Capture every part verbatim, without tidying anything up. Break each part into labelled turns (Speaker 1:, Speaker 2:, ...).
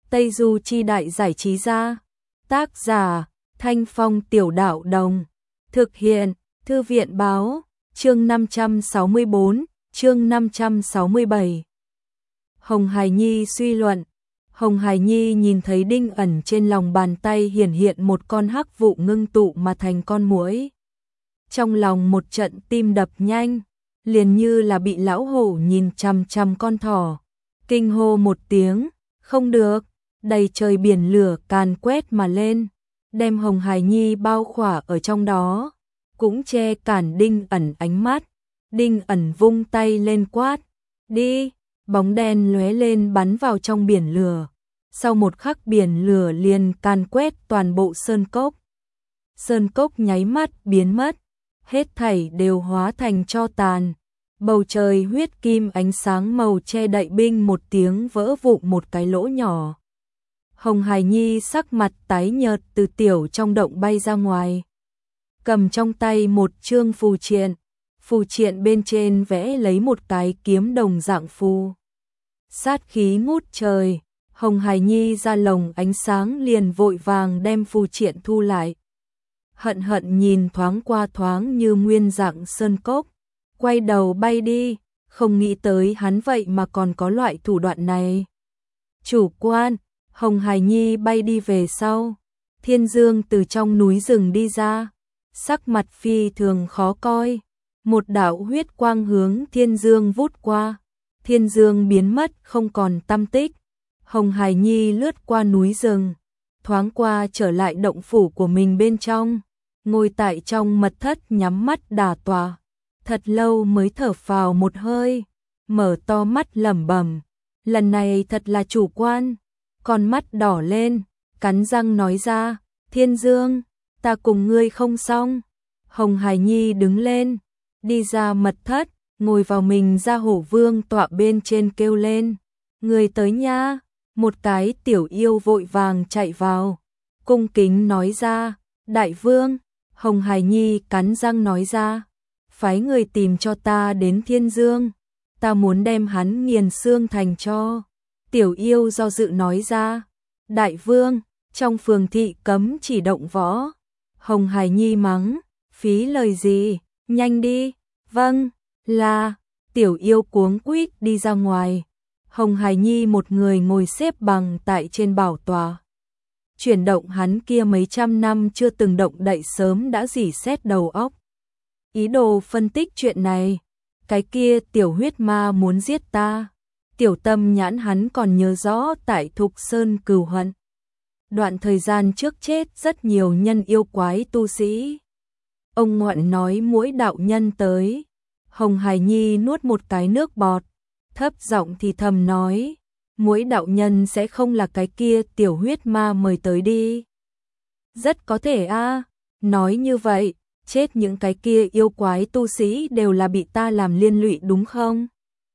Speaker 1: Tây Du Chi Đại Giải Trí Gia. Tác giả Thanh Phong Tiểu Đạo Đồng. Thực hiện Thư viện Báo. Chương năm trăm sáu mươi bốn, chương năm trăm sáu mươi bảy. Hồng Hải Nhi suy luận. Hồng Hải Nhi nhìn thấy đinh ẩn trên lòng bàn tay hiển hiện một con hắc vụ ngưng tụ mà thành con muỗi. Trong lòng một trận tim đập nhanh, liền như là bị lão hổ nhìn chằm chằm con thỏ. Kinh hô một tiếng, không được, đầy trời biển lửa càn quét mà lên, đem Hồng Hải Nhi bao khỏa ở trong đó, cũng che cản đinh ẩn ánh mắt. Đinh ẩn vung tay lên quát, đi, bóng đen lóe lên bắn vào trong biển lửa. Sau một khắc biển lửa liền càn quét toàn bộ sơn cốc. Sơn cốc nháy mắt biến mất, hết thảy đều hóa thành tro tàn. Bầu trời huyết kim ánh sáng màu che đậy binh một tiếng vỡ vụn một cái lỗ nhỏ. Hồng Hải Nhi sắc mặt tái nhợt từ tiểu trong động bay ra ngoài. Cầm trong tay một chương phù triện. Phù triện bên trên vẽ lấy một cái kiếm đồng dạng phù. Sát khí ngút trời, Hồng Hải Nhi ra lồng ánh sáng liền vội vàng đem phù triện thu lại. Hận hận nhìn thoáng qua thoáng như nguyên dạng sơn cốc, quay đầu bay đi, không nghĩ tới hắn vậy mà còn có loại thủ đoạn này. Chủ quan, Hồng Hải Nhi bay đi về sau. Thiên Dương từ trong núi rừng đi ra, sắc mặt phi thường khó coi. Một đạo huyết quang hướng Thiên Dương vút qua. Thiên Dương biến mất không còn tăm tích. Hồng Hải Nhi lướt qua núi rừng, thoáng qua trở lại động phủ của mình bên trong, ngồi tại trong mật thất nhắm mắt đả tọa. Thật lâu mới thở phào một hơi, mở to mắt lẩm bẩm, lần này thật là chủ quan. Con mắt đỏ lên, cắn răng nói ra, Thiên Dương, ta cùng ngươi không xong. Hồng Hải Nhi đứng lên, đi ra mật thất, ngồi vào mình ra hổ vương tọa bên trên kêu lên, người tới nha. Một cái tiểu yêu vội vàng chạy vào, cung kính nói ra, đại vương. Hồng Hải Nhi cắn răng nói ra, phái người tìm cho ta đến Thiên Dương, ta muốn đem hắn nghiền xương thành cho. Tiểu yêu do dự nói ra, đại vương, trong phường thị cấm chỉ động võ. Hồng Hải Nhi mắng, phí lời gì, nhanh đi. Vâng, là. Tiểu yêu cuống quýt đi ra ngoài. Hồng Hải Nhi một người ngồi xếp bằng tại trên bảo tọa. Chuyển động hắn kia mấy trăm năm chưa từng động đậy sớm đã rỉ sét đầu óc. Ý đồ phân tích chuyện này, cái kia tiểu huyết ma muốn giết ta. Tiểu tâm nhãn hắn còn nhớ rõ tại Thục Sơn cừu hận. Đoạn thời gian trước chết rất nhiều nhân yêu quái tu sĩ. Ông ngoạn nói mỗi đạo nhân tới. Hồng Hải Nhi nuốt một cái nước bọt, thấp giọng thì thầm nói, mỗi đạo nhân sẽ không là cái kia tiểu huyết ma mời tới đi. Rất có thể a, à. Nói như vậy, chết những cái kia yêu quái tu sĩ đều là bị ta làm liên lụy đúng không?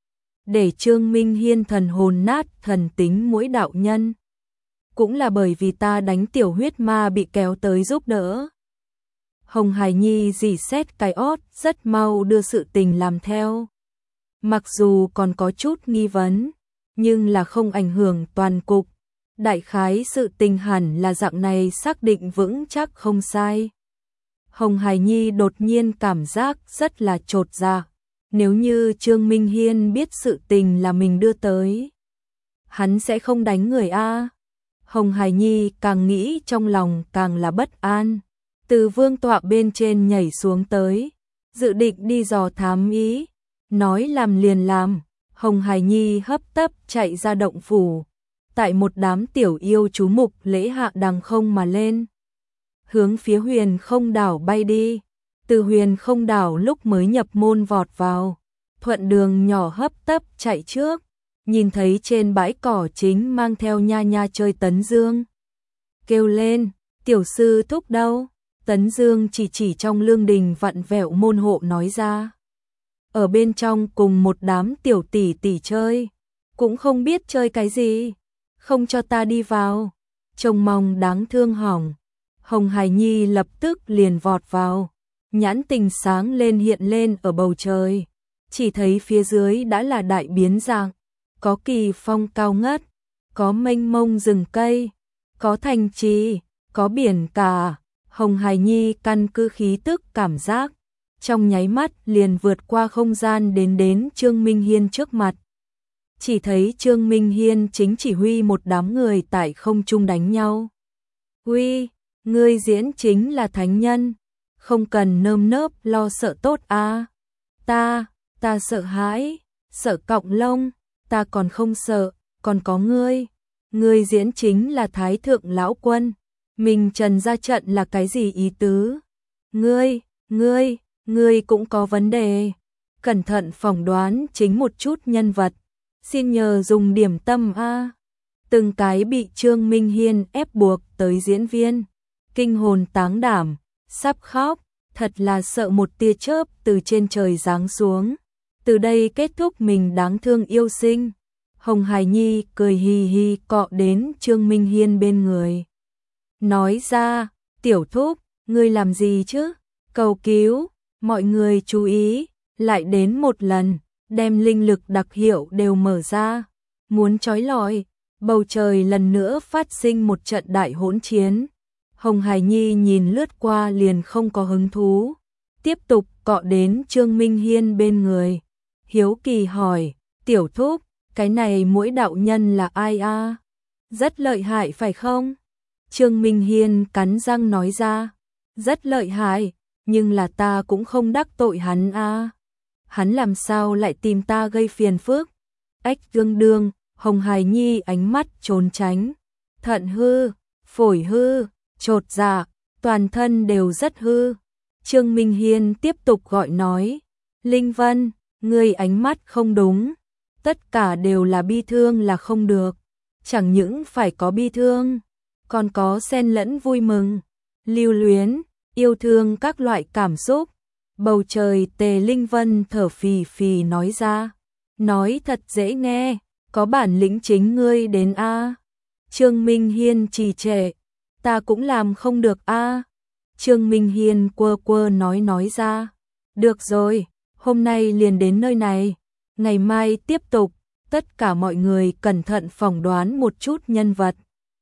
Speaker 1: Để Trương Minh Hiên thần hồn nát thần tính mỗi đạo nhân. Cũng là bởi vì ta đánh tiểu huyết ma bị kéo tới giúp đỡ. Hồng Hải Nhi rỉ sét cái ót rất mau đưa sự tình làm theo. Mặc dù còn có chút nghi vấn, nhưng là không ảnh hưởng toàn cục. Đại khái sự tình hẳn là dạng này xác định vững chắc không sai. Hồng Hải Nhi đột nhiên cảm giác rất là chột dạ. Nếu như Trương Minh Hiên biết sự tình là mình đưa tới, hắn sẽ không đánh người a. Hồng Hải Nhi càng nghĩ trong lòng càng là bất an. Từ vương tọa bên trên nhảy xuống tới, dự định đi dò thám ý. Nói làm liền làm, Hồng Hải Nhi hấp tấp chạy ra động phủ. Tại một đám tiểu yêu chú mục lễ hạ đằng không mà lên, hướng phía Huyền Không Đảo bay đi. Từ Huyền Không Đảo lúc mới nhập môn vọt vào, thuận đường nhỏ hấp tấp chạy trước, nhìn thấy trên bãi cỏ chính mang theo nha nha chơi Tấn Dương. Kêu lên, tiểu sư thúc đâu? Tấn Dương chỉ chỉ trong lương đình vặn vẹo môn hộ nói ra. Ở bên trong cùng một đám tiểu tỷ tỷ chơi, cũng không biết chơi cái gì, không cho ta đi vào. Trông mong đáng thương hỏng. Hồng Hải Nhi lập tức liền vọt vào, nhãn tình sáng lên hiện lên ở bầu trời, chỉ thấy phía dưới đã là đại biến dạng, có kỳ phong cao ngất, có mênh mông rừng cây, có thành trì, có biển cả. Hồng Hải Nhi căn cứ khí tức cảm giác, trong nháy mắt liền vượt qua không gian đến đến Trương Minh Hiên trước mặt. Chỉ thấy Trương Minh Hiên chính chỉ huy một đám người tại không trung đánh nhau. Uy, ngươi diễn chính là thánh nhân, không cần nơm nớp lo sợ tốt a. Ta, ta sợ hãi, sợ cọng lông, ta còn không sợ, còn có ngươi. Ngươi diễn chính là Thái Thượng Lão Quân, mình trần ra trận là cái gì ý tứ? Ngươi, ngươi, ngươi cũng có vấn đề. Cẩn thận phỏng đoán chính một chút nhân vật, xin nhờ dùng điểm tâm a. Từng cái bị Trương Minh Hiên ép buộc tới diễn viên, kinh hồn táng đảm, sắp khóc, thật là sợ một tia chớp từ trên trời giáng xuống, từ đây kết thúc mình đáng thương yêu sinh. Hồng Hải Nhi cười hì hì cọ đến Trương Minh Hiên bên người. Nói ra, tiểu thúc, ngươi làm gì chứ? Cầu cứu, mọi người chú ý, lại đến một lần, đem linh lực đặc hiệu đều mở ra, muốn trói lọi. Bầu trời lần nữa phát sinh một trận đại hỗn chiến. Hồng Hải Nhi nhìn lướt qua liền không có hứng thú, tiếp tục cọ đến Trương Minh Hiên bên người. Hiếu kỳ hỏi, tiểu thúc, cái này mỗi đạo nhân là ai a? Rất lợi hại phải không? Trương Minh Hiên cắn răng nói ra, rất lợi hại, nhưng là ta cũng không đắc tội hắn a. Hắn làm sao lại tìm ta gây phiền phức? Ách đương đương. Hồng Hải Nhi ánh mắt trốn tránh, thận hư, phổi hư, chột dạ, toàn thân đều rất hư. Trương Minh Hiên tiếp tục gọi nói, Linh Vân, ngươi ánh mắt không đúng, tất cả đều là bi thương là không được, chẳng những phải có bi thương, còn có xen lẫn vui mừng, lưu luyến, yêu thương các loại cảm xúc. Bầu trời Tề Linh Vân thở phì phì nói ra, nói thật dễ nghe. Có bản lĩnh chính ngươi đến a. Trương Minh Hiên trì trệ, ta cũng làm không được a. Trương Minh Hiên quơ quơ nói nói ra, được rồi, hôm nay liền đến nơi này, ngày mai tiếp tục, tất cả mọi người cẩn thận phỏng đoán một chút nhân vật.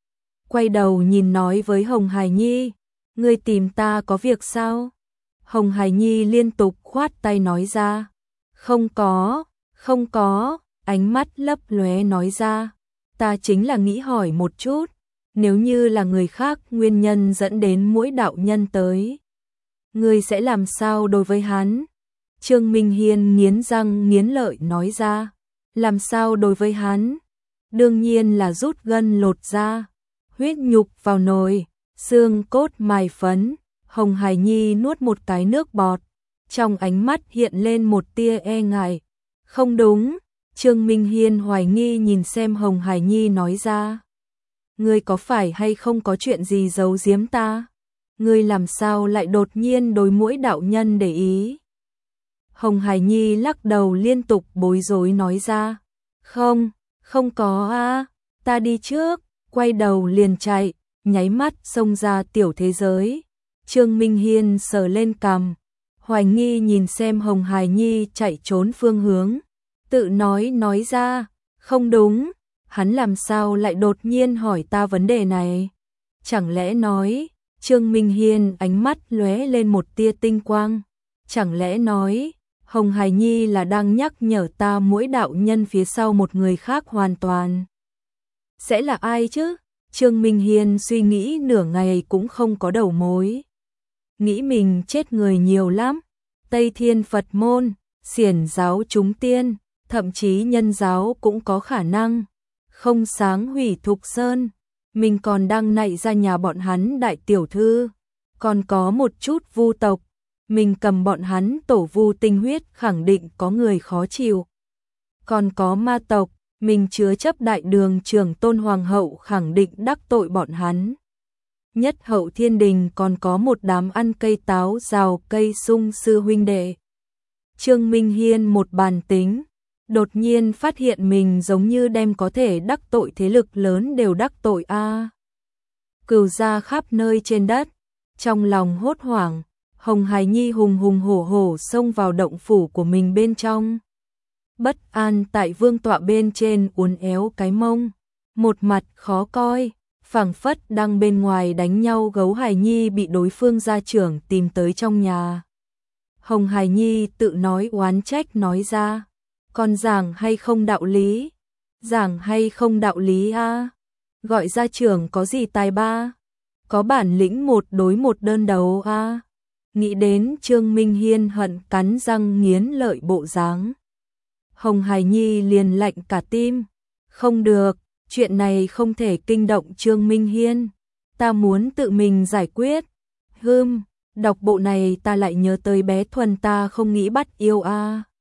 Speaker 1: Quay đầu nhìn nói với Hồng Hải Nhi, ngươi tìm ta có việc sao? Hồng Hải Nhi liên tục khoát tay nói ra, không có, không có. Ánh mắt lấp lóe nói ra, ta chính là nghĩ hỏi một chút, nếu như là người khác nguyên nhân dẫn đến mỗi đạo nhân tới, ngươi sẽ làm sao đối với hắn? Trương Minh Hiên nghiến răng nghiến lợi nói ra, làm sao đối với hắn? Đương nhiên là rút gân lột da, huyết nhục vào nồi, xương cốt mài phấn. Hồng Hải Nhi nuốt một cái nước bọt, trong ánh mắt hiện lên một tia e ngại. Không đúng. Trương Minh Hiên hoài nghi nhìn xem Hồng Hải Nhi nói ra, ngươi có phải hay không có chuyện gì giấu giếm ta? Ngươi làm sao lại đột nhiên đối mỗi đạo nhân để ý? Hồng Hải Nhi lắc đầu liên tục bối rối nói ra, không, không có a, ta đi trước, quay đầu liền chạy, nháy mắt xông ra tiểu thế giới. Trương Minh Hiên sờ lên cằm, hoài nghi nhìn xem Hồng Hải Nhi chạy trốn phương hướng. Tự nói nói ra, không đúng, hắn làm sao lại đột nhiên hỏi ta vấn đề này? Chẳng lẽ nói, Trương Minh Hiên ánh mắt lóe lên một tia tinh quang, chẳng lẽ nói, Hồng Hải Nhi là đang nhắc nhở ta mỗi đạo nhân phía sau một người khác hoàn toàn. Sẽ là ai chứ? Trương Minh Hiên suy nghĩ nửa ngày cũng không có đầu mối. Nghĩ mình chết người nhiều lắm, Tây Thiên Phật môn, Xiển giáo chúng tiên, thậm chí nhân giáo cũng có khả năng. Không sáng hủy Thục Sơn, mình còn đang nạy ra nhà bọn hắn đại tiểu thư, còn có một chút vu tộc, mình cầm bọn hắn tổ vu tinh huyết khẳng định có người khó chịu. Còn có ma tộc, mình chứa chấp đại đường trưởng tôn hoàng hậu khẳng định đắc tội bọn hắn. Nhất hậu thiên đình còn có một đám ăn cây táo rào cây sung sư huynh đệ. Trương Minh Hiên một bàn tính, đột nhiên phát hiện mình giống như đem có thể đắc tội thế lực lớn đều đắc tội a. À. Cừu ra khắp nơi trên đất, trong lòng hốt hoảng, Hồng Hải Nhi hùng hùng hổ hổ xông vào động phủ của mình bên trong. Bất an tại vương tọa bên trên uốn éo cái mông, một mặt khó coi, phảng phất đang bên ngoài đánh nhau. Gấu Hải Nhi bị đối phương gia trưởng tìm tới trong nhà. Hồng Hải Nhi tự nói oán trách nói ra, con giảng hay không đạo lý, giảng hay không đạo lý a, gọi gia trưởng có gì tài ba, có bản lĩnh một đối một đơn đấu a. Nghĩ đến Trương Minh Hiên hận cắn răng nghiến lợi bộ dáng, Hồng Hải Nhi liền lạnh cả tim, không được, chuyện này không thể kinh động Trương Minh Hiên, ta muốn tự mình giải quyết. Hừm, đọc bộ này ta lại nhớ tới bé Thuần, ta không nghĩ bắt yêu a.